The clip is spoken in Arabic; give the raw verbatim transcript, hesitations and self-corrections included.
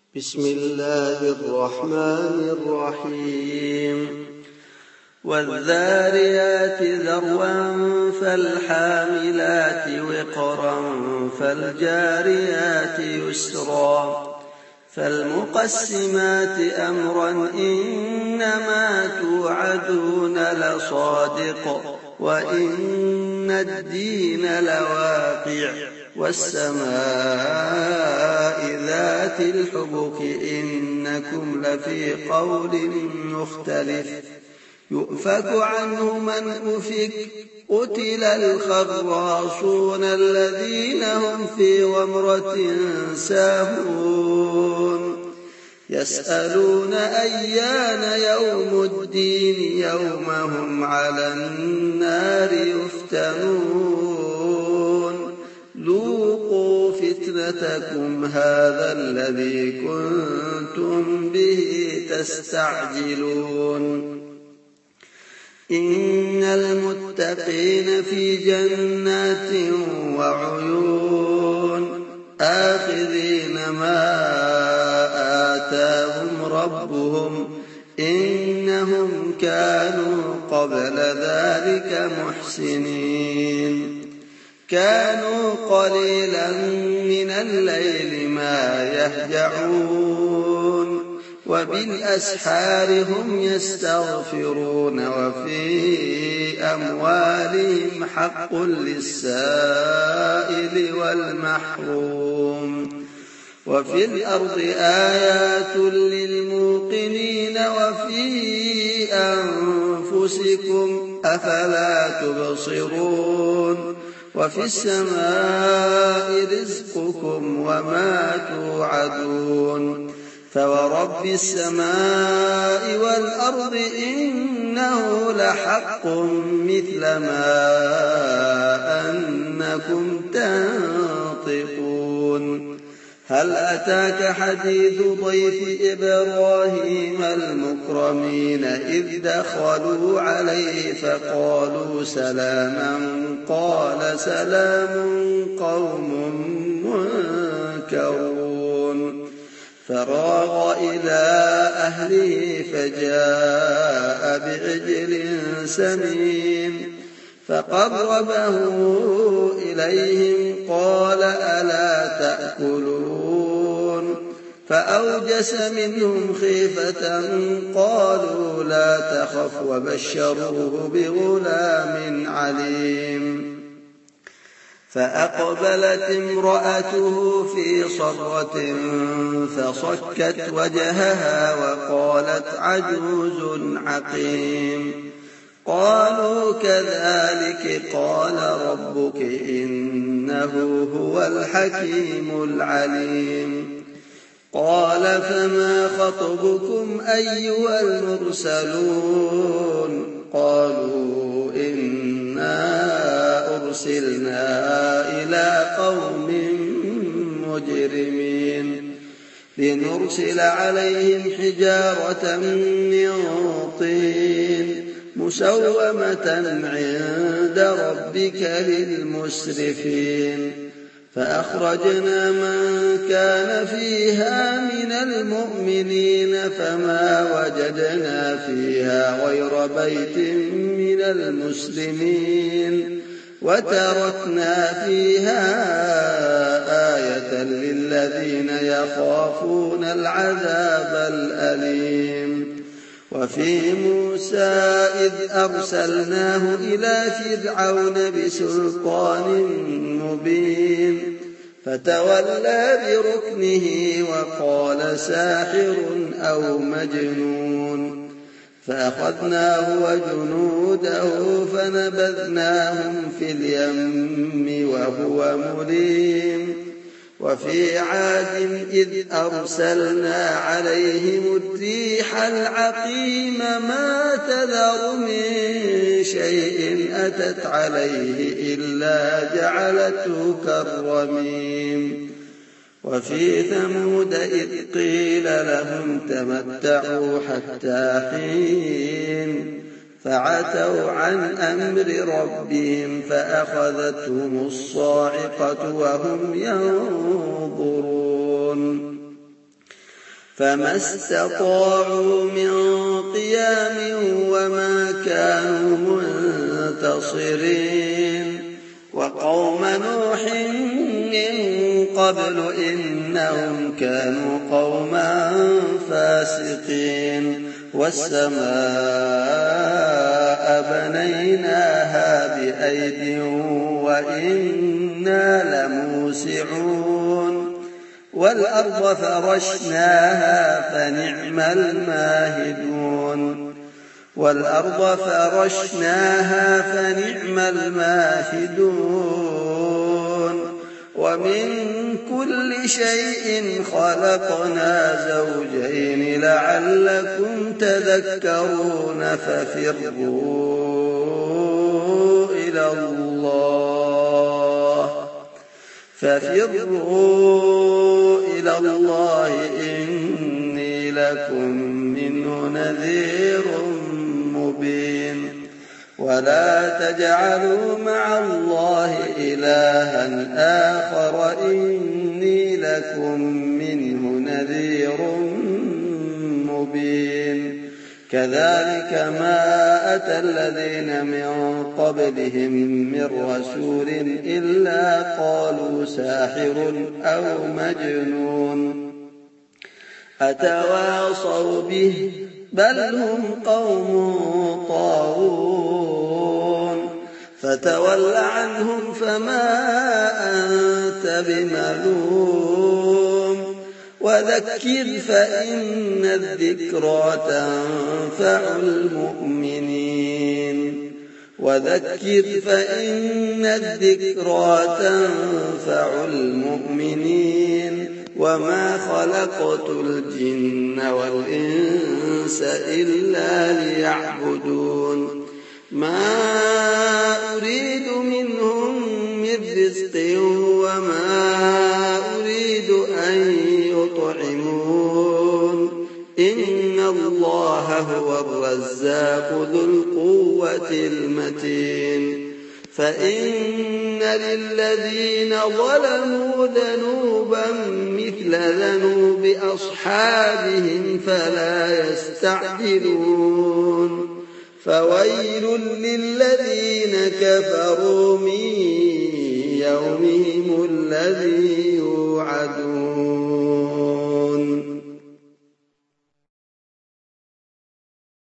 بسم الله الرحمن الرحيم والذاريات ذروا فالحاملات وقرا فالجاريات يسرا فالمقسمات أمرا إنما توعدون لصادق وإن الدين لواقع والسماء ذات الحبك إنكم لفي قول مختلف يؤفك عنه من أفك قتل الخراصون الذين هم في غمرة ساهون يسألون أيان يوم الدين يوم هم على النار يفتنون ذوقوا فتنتكم هذا الذي كنتم به تستعجلون إن المتقين في جنات وعيون آخذين ما آتاهم ربهم إنهم كانوا قبل ذلك محسنين كانوا قليلا من الليل ما يهجعون وبالأسحار هم يستغفرون وفي أموالهم حق للسائل والمحروم وفي الأرض آيات للموقنين وفي أنفسكم أفلا تبصرون وفي السماء رزقكم وما توعدون فورب السماء والأرض إنه لحق مثل ما أنكم تنطقون هل أتاك حديث ضيف إبراهيم المكرمين إذ دخلوا عليه فقالوا سلاما قال سلام قوم منكرون فراغ إلى أهله فجاء بعجل سمين فقربه إليهم قال ألا تأكلون فأوجس منهم خيفة قالوا لا تخف وبشروه بغلام عليم فأقبلت امرأته في صرة فصكت وجهها وقالت عجوز عقيم قالوا كذلك قال ربك إنه هو الحكيم العليم قال فما خطبكم أيها المرسلون قالوا إنا أرسلنا إلى قوم مجرمين لنرسل عليهم حجارة من طين مسومة عند ربك للمسرفين فأخرجنا من كان فيها من المؤمنين فما وجدنا فيها غير بيت من المسلمين وتركنا فيها آية للذين يخافون العذاب الأليم وفي موسى إذ أرسلناه إلى فرعون بسلطان مبين فتولى بركنه وقال ساحر أو مجنون فأخذناه وجنوده فنبذناهم في اليم وهو مليم وفي عاد إذ أرسلنا عليهم الريح العقيم ما تذر من شيء أتت عليه إلا جعلته كالرميم وفي ثمود إذ قيل لهم تمتعوا حتى حين فعتوا عن أمر ربهم فأخذتهم الصاعقة وهم ينظرون فما استطاعوا من قيام وما كانوا منتصرين وقوم نوح من قبل إنهم كانوا قوما فاسقين والسماء بنيناها بأيد وإنا لموسعون والأرض فرشناها فنعم الماهدون والأرض فرشناها فنعم الماهدون ومن كل شيء خلقنا زوجين لعلكم تذكرون ففروا إلى الله ففروا إلى الله إني لكم منه نذير مبين ولا تجعلوا مع الله إلها آخر إني لكم منه نذير مبين كذلك ما أتى الذين من قبلهم من رسول إلا قالوا ساحر أو مجنون أتواصوا به بل هم قوم طاغون فتول عنهم فما أنت بملوم وذكر فإن الذكرى تنفع المؤمنين وذكر فإن الذكرى تنفع المؤمنين وما خلقت الجن والإنس إلا ليعبدون ما أريد منهم من رزق وما أريد أن يطعمون إن الله هو الرزاق ذو القوة المتين فإن للذين ظلموا ذنوبا مثل ذنوب أصحابهم فلا يستعجلون فويل للذين كفروا من يومهم الذي